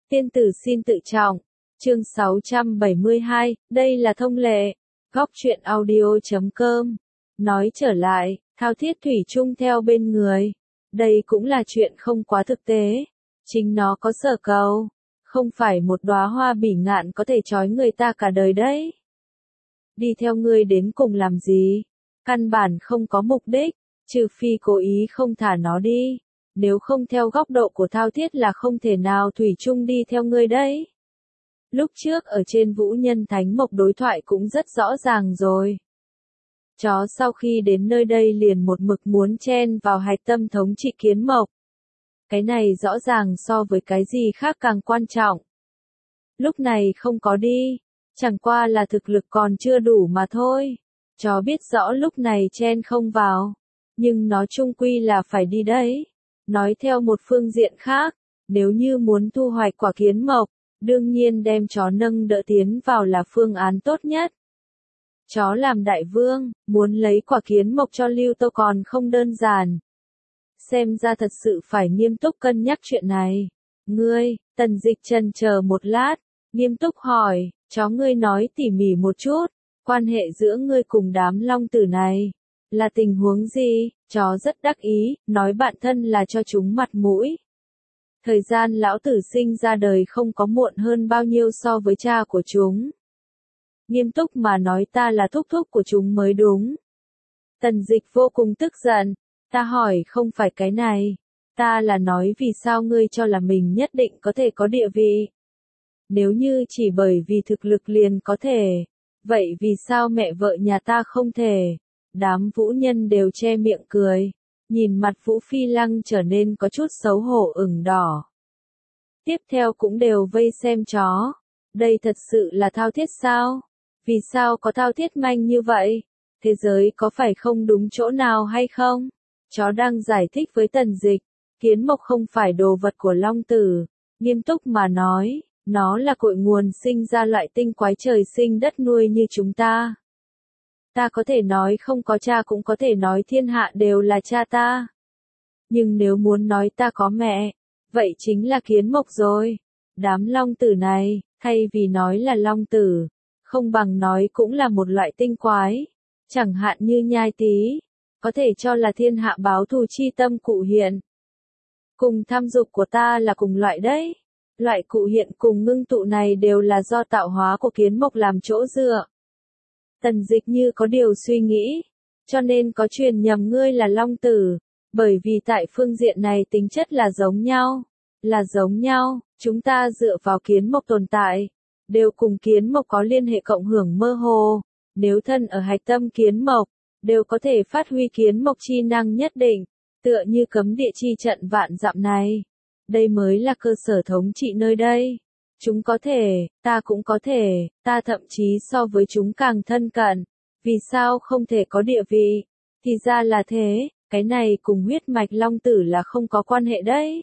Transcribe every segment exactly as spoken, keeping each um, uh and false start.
Tiên tử xin tự trọng. Chương sáu trăm bảy mươi hai, đây là thông lệ. Góc truyện audio chấm com. Nói trở lại, thao thiết thủy chung theo bên người. Đây cũng là chuyện không quá thực tế. Chính nó có sở cầu. Không phải một đóa hoa bỉ ngạn có thể trói người ta cả đời đấy. Đi theo ngươi đến cùng làm gì? Căn bản không có mục đích, trừ phi cố ý không thả nó đi. Nếu không theo góc độ của thao thiết là không thể nào thủy chung đi theo ngươi đấy. Lúc trước ở trên Vũ Nhân Thánh Mộc đối thoại cũng rất rõ ràng rồi. Chó sau khi đến nơi đây liền một mực muốn chen vào hạch tâm thống trị Kiến Mộc. Cái này rõ ràng so với cái gì khác càng quan trọng. Lúc này không có đi, chẳng qua là thực lực còn chưa đủ mà thôi. Chó biết rõ lúc này chen không vào, nhưng nó chung quy là phải đi đấy. Nói theo một phương diện khác, nếu như muốn thu hoạch quả Kiến Mộc, đương nhiên đem chó nâng đỡ tiến vào là phương án tốt nhất. Chó làm đại vương, muốn lấy quả Kiến Mộc cho Lưu Tô còn không đơn giản. Xem ra thật sự phải nghiêm túc cân nhắc chuyện này. Ngươi, Tần Dịch chần chờ một lát, nghiêm túc hỏi, chó ngươi nói tỉ mỉ một chút, quan hệ giữa ngươi cùng đám long tử này, là tình huống gì? Chó rất đắc ý, nói bạn thân là cho chúng mặt mũi. Thời gian lão tử sinh ra đời không có muộn hơn bao nhiêu so với cha của chúng. Nghiêm túc mà nói ta là thúc thúc của chúng mới đúng. Tần Dịch vô cùng tức giận, ta hỏi không phải cái này, ta là nói vì sao ngươi cho là mình nhất định có thể có địa vị. Nếu như chỉ bởi vì thực lực liền có thể, vậy vì sao mẹ vợ nhà ta không thể? Đám vũ nhân đều che miệng cười, nhìn mặt Vũ Phi Lăng trở nên có chút xấu hổ ửng đỏ. Tiếp theo cũng đều vây xem chó. Đây thật sự là thao thiết sao? Vì sao có thao thiết manh như vậy? Thế giới có phải không đúng chỗ nào hay không? Chó đang giải thích với Tần Dịch, Kiến Mộc không phải đồ vật của Long Tử, nghiêm túc mà nói, nó là cội nguồn sinh ra loại tinh quái trời sinh đất nuôi như chúng ta. Ta có thể nói không có cha cũng có thể nói thiên hạ đều là cha ta. Nhưng nếu muốn nói ta có mẹ, vậy chính là Kiến Mộc rồi. Đám long tử này, thay vì nói là long tử, không bằng nói cũng là một loại tinh quái. Chẳng hạn như Nhai Tý, có thể cho là thiên hạ báo thù chi tâm cụ hiện. Cùng tham dục của ta là cùng loại đấy. Loại cụ hiện cùng ngưng tụ này đều là do tạo hóa của Kiến Mộc làm chỗ dựa. Tần Dịch như có điều suy nghĩ, cho nên có truyền nhầm ngươi là long tử, bởi vì tại phương diện này tính chất là giống nhau, là giống nhau, chúng ta dựa vào Kiến Mộc tồn tại, đều cùng Kiến Mộc có liên hệ cộng hưởng mơ hồ, nếu thân ở hạch tâm Kiến Mộc, đều có thể phát huy Kiến Mộc chi năng nhất định, tựa như cấm địa chi trận vạn dặm này. Đây mới là cơ sở thống trị nơi đây. Chúng có thể, ta cũng có thể, ta thậm chí so với chúng càng thân cận. Vì sao không thể có địa vị? Thì ra là thế, cái này cùng huyết mạch long tử là không có quan hệ đấy.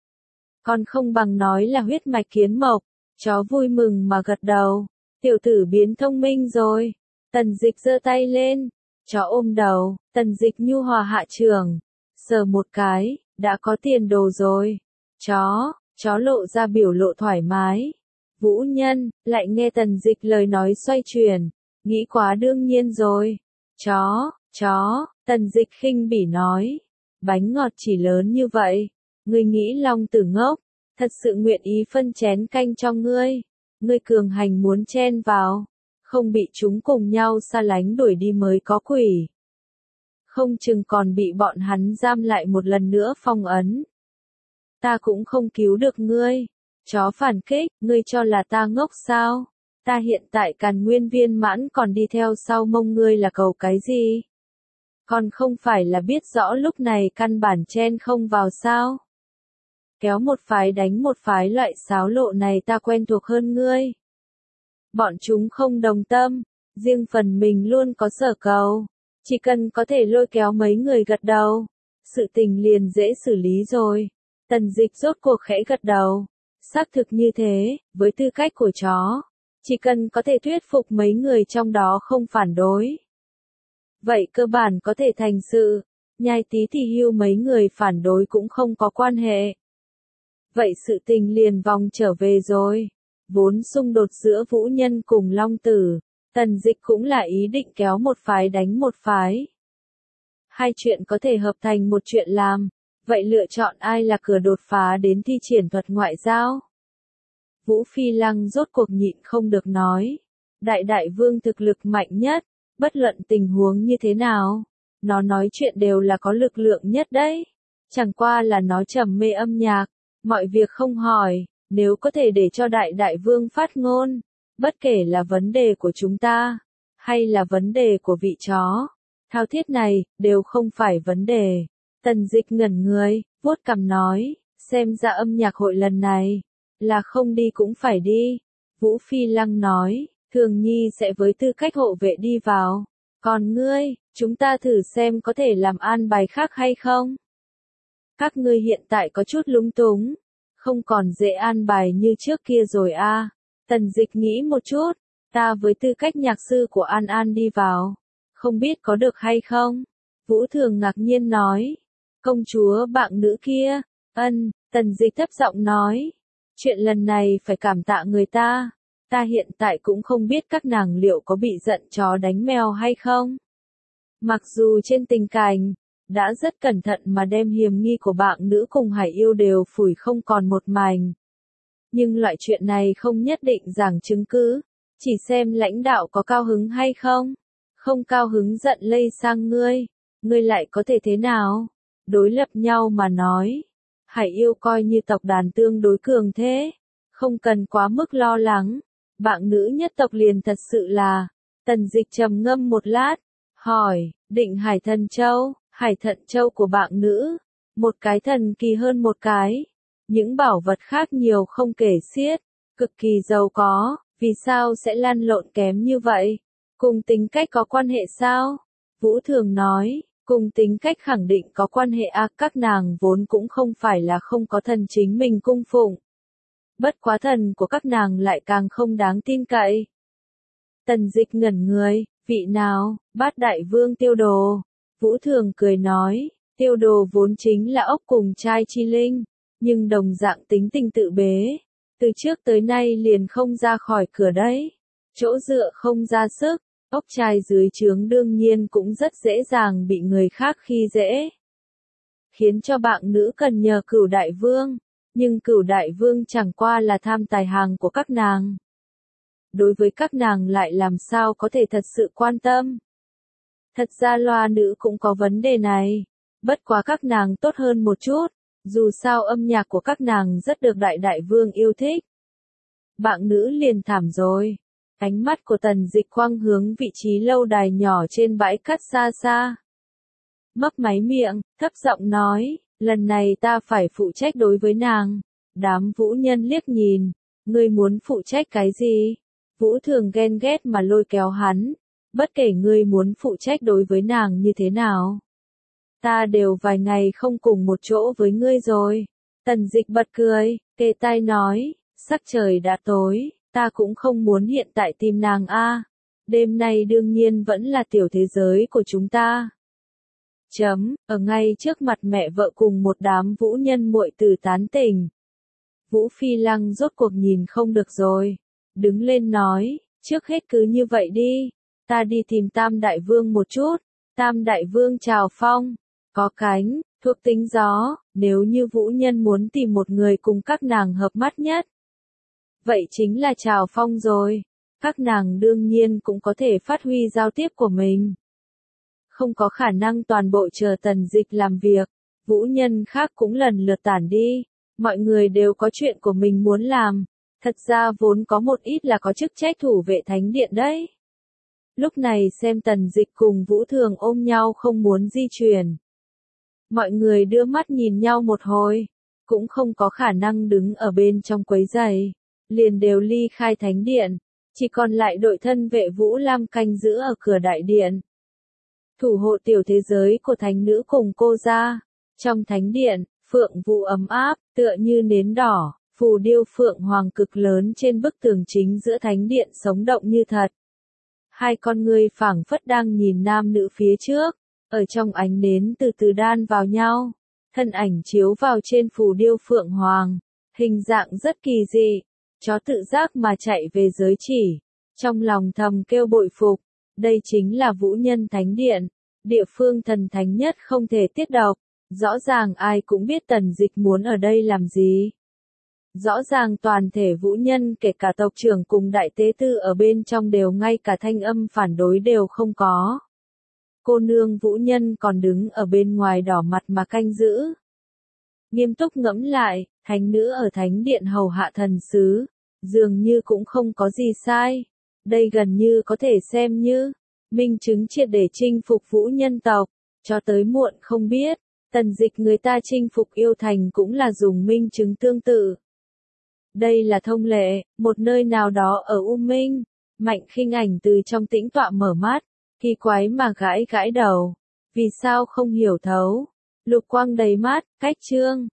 Còn không bằng nói là huyết mạch Kiến Mộc. Chó vui mừng mà gật đầu. Tiểu tử biến thông minh rồi. Tần Dịch giơ tay lên. Chó ôm đầu, Tần Dịch nhu hòa hạ trường. Sờ một cái, đã có tiền đồ rồi. Chó. Chó lộ ra biểu lộ thoải mái. Vũ Nhân, lại nghe Tần Dịch lời nói xoay chuyển. Nghĩ quá đương nhiên rồi. Chó, chó, Tần Dịch khinh bỉ nói. Bánh ngọt chỉ lớn như vậy. Ngươi nghĩ long tử ngốc. Thật sự nguyện ý phân chén canh cho ngươi. Ngươi cường hành muốn chen vào. Không bị chúng cùng nhau xa lánh đuổi đi mới có quỷ. Không chừng còn bị bọn hắn giam lại một lần nữa phong ấn. Ta cũng không cứu được ngươi. Chó phản kích, ngươi cho là ta ngốc sao? Ta hiện tại càn nguyên viên mãn còn đi theo sau mông ngươi là cầu cái gì? Còn không phải là biết rõ lúc này căn bản chen không vào sao? Kéo một phái đánh một phái loại xáo lộ này ta quen thuộc hơn ngươi. Bọn chúng không đồng tâm, riêng phần mình luôn có sở cầu. Chỉ cần có thể lôi kéo mấy người gật đầu, sự tình liền dễ xử lý rồi. Tần Dịch rốt cuộc khẽ gật đầu. Xác thực như thế, với tư cách của chó, chỉ cần có thể thuyết phục mấy người trong đó không phản đối. Vậy cơ bản có thể thành sự, Nhai Tý thì hưu mấy người phản đối cũng không có quan hệ. Vậy sự tình liền vòng trở về rồi. Vốn xung đột giữa Vũ Nhân cùng Long Tử, Tần Dịch cũng là ý định kéo một phái đánh một phái. Hai chuyện có thể hợp thành một chuyện làm, vậy lựa chọn ai là cửa đột phá đến thi triển thuật ngoại giao? Vũ Phi Lăng rốt cuộc nhịn không được nói. Đại đại vương thực lực mạnh nhất, bất luận tình huống như thế nào, nó nói chuyện đều là có lực lượng nhất đấy. Chẳng qua là nó trầm mê âm nhạc, mọi việc không hỏi, nếu có thể để cho đại đại vương phát ngôn, bất kể là vấn đề của chúng ta, hay là vấn đề của vị chó, thao thiết này, đều không phải vấn đề. Tần Dịch ngẩn người, vuốt cằm nói, xem ra âm nhạc hội lần này, là không đi cũng phải đi. Vũ Phi Lăng nói, Thường Nhi sẽ với tư cách hộ vệ đi vào, còn ngươi, chúng ta thử xem có thể làm an bài khác hay không. Các ngươi hiện tại có chút lúng túng, không còn dễ an bài như trước kia rồi a. À. Tần Dịch nghĩ một chút, ta với tư cách nhạc sư của An An đi vào, không biết có được hay không? Vũ Thường ngạc nhiên nói, công chúa bạn nữ kia, ân, Tần Dịch thấp giọng nói, chuyện lần này phải cảm tạ người ta, ta hiện tại cũng không biết các nàng liệu có bị giận chó đánh mèo hay không. Mặc dù trên tình cảnh, đã rất cẩn thận mà đem hiểm nghi của bạn nữ cùng Hải Yêu đều phủi không còn một mảnh. Nhưng loại chuyện này không nhất định giảng chứng cứ, chỉ xem lãnh đạo có cao hứng hay không. Không cao hứng giận lây sang ngươi, ngươi lại có thể thế nào? Đối lập nhau mà nói, Hải Yêu coi như tộc đàn tương đối cường thế, không cần quá mức lo lắng. Bạn nữ nhất tộc liền thật sự là, Tần Dịch trầm ngâm một lát, hỏi, định Hải Thần Châu, Hải Thận Châu của bạn nữ, một cái thần kỳ hơn một cái, những bảo vật khác nhiều không kể xiết, cực kỳ giàu có, vì sao sẽ lăn lộn kém như vậy? Cùng tính cách có quan hệ sao? Vũ Thường nói, cùng tính cách khẳng định có quan hệ à, các nàng vốn cũng không phải là không có thần chính mình cung phụng. Bất quá thần của các nàng lại càng không đáng tin cậy. Tần Dịch ngẩn người, vị nào, Bát Đại Vương Tiêu Đồ. Vũ Thường cười nói, Tiêu Đồ vốn chính là ốc cùng trai chi linh, nhưng đồng dạng tính tình tự bế. Từ trước tới nay liền không ra khỏi cửa đấy. Chỗ dựa không ra sức, ốc trai dưới trướng đương nhiên cũng rất dễ dàng bị người khác khi dễ. Khiến cho bạn nữ cần nhờ Cửu Đại Vương, nhưng Cửu Đại Vương chẳng qua là tham tài hàng của các nàng. Đối với các nàng lại làm sao có thể thật sự quan tâm. Thật ra loa nữ cũng có vấn đề này, bất quá các nàng tốt hơn một chút, dù sao âm nhạc của các nàng rất được Đại Đại Vương yêu thích. Bạn nữ liền thảm rồi. Ánh mắt của Tần Dịch quang hướng vị trí lâu đài nhỏ trên bãi cát xa xa. Mấp máy miệng, thấp giọng nói, lần này ta phải phụ trách đối với nàng. Đám Vũ Nhân liếc nhìn, ngươi muốn phụ trách cái gì? Vũ Thường ghen ghét mà lôi kéo hắn, bất kể ngươi muốn phụ trách đối với nàng như thế nào. Ta đều vài ngày không cùng một chỗ với ngươi rồi. Tần Dịch bật cười, kề tai nói, sắc trời đã tối. Ta cũng không muốn hiện tại tìm nàng a. À. Đêm nay đương nhiên vẫn là tiểu thế giới của chúng ta. Chấm, ở ngay trước mặt mẹ vợ cùng một đám vũ nhân muội tử tán tỉnh. Vũ Phi Lăng rốt cuộc nhìn không được rồi. Đứng lên nói, trước hết cứ như vậy đi. Ta đi tìm Tam Đại Vương một chút. Tam Đại Vương chào phong. Có cánh, thuộc tính gió. Nếu như vũ nhân muốn tìm một người cùng các nàng hợp mắt nhất. Vậy chính là Trào Phong rồi. Các nàng đương nhiên cũng có thể phát huy giao tiếp của mình. Không có khả năng toàn bộ chờ Tần Dịch làm việc. Vũ nhân khác cũng lần lượt tản đi. Mọi người đều có chuyện của mình muốn làm. Thật ra vốn có một ít là có chức trách thủ vệ thánh điện đấy. Lúc này xem Tần Dịch cùng Vũ Thường ôm nhau không muốn di chuyển. Mọi người đưa mắt nhìn nhau một hồi. Cũng không có khả năng đứng ở bên trong quấy rầy. Liền đều ly khai thánh điện, chỉ còn lại đội thân vệ Vũ Lam canh giữ ở cửa đại điện. Thủ hộ tiểu thế giới của thánh nữ cùng cô ra. Trong thánh điện, phượng vũ ấm áp, tựa như nến đỏ, phù điêu phượng hoàng cực lớn trên bức tường chính giữa thánh điện sống động như thật. Hai con người phảng phất đang nhìn nam nữ phía trước, ở trong ánh nến từ từ đan vào nhau, thân ảnh chiếu vào trên phù điêu phượng hoàng. Hình dạng rất kỳ dị, chó tự giác mà chạy về giới chỉ, trong lòng thầm kêu bội phục, đây chính là Vũ Nhân Thánh Điện, địa phương thần thánh nhất không thể tiết độc, rõ ràng ai cũng biết Tần Dịch muốn ở đây làm gì. Rõ ràng toàn thể Vũ Nhân kể cả tộc trưởng cùng đại tế tư ở bên trong đều ngay cả thanh âm phản đối đều không có. Cô nương Vũ Nhân còn đứng ở bên ngoài đỏ mặt mà canh giữ. Nghiêm túc ngẫm lại, thánh nữ ở thánh điện hầu hạ thần sứ, dường như cũng không có gì sai. Đây gần như có thể xem như minh chứng triệt để chinh phục Vũ Nhân tộc, cho tới muộn không biết, Tần Dịch người ta chinh phục yêu thành cũng là dùng minh chứng tương tự. Đây là thông lệ, một nơi nào đó ở U Minh, Mạnh Khinh Ảnh từ trong tĩnh tọa mở mắt, kỳ quái mà gãi gãi đầu, vì sao không hiểu thấu, lục quang đầy mắt, cách trương,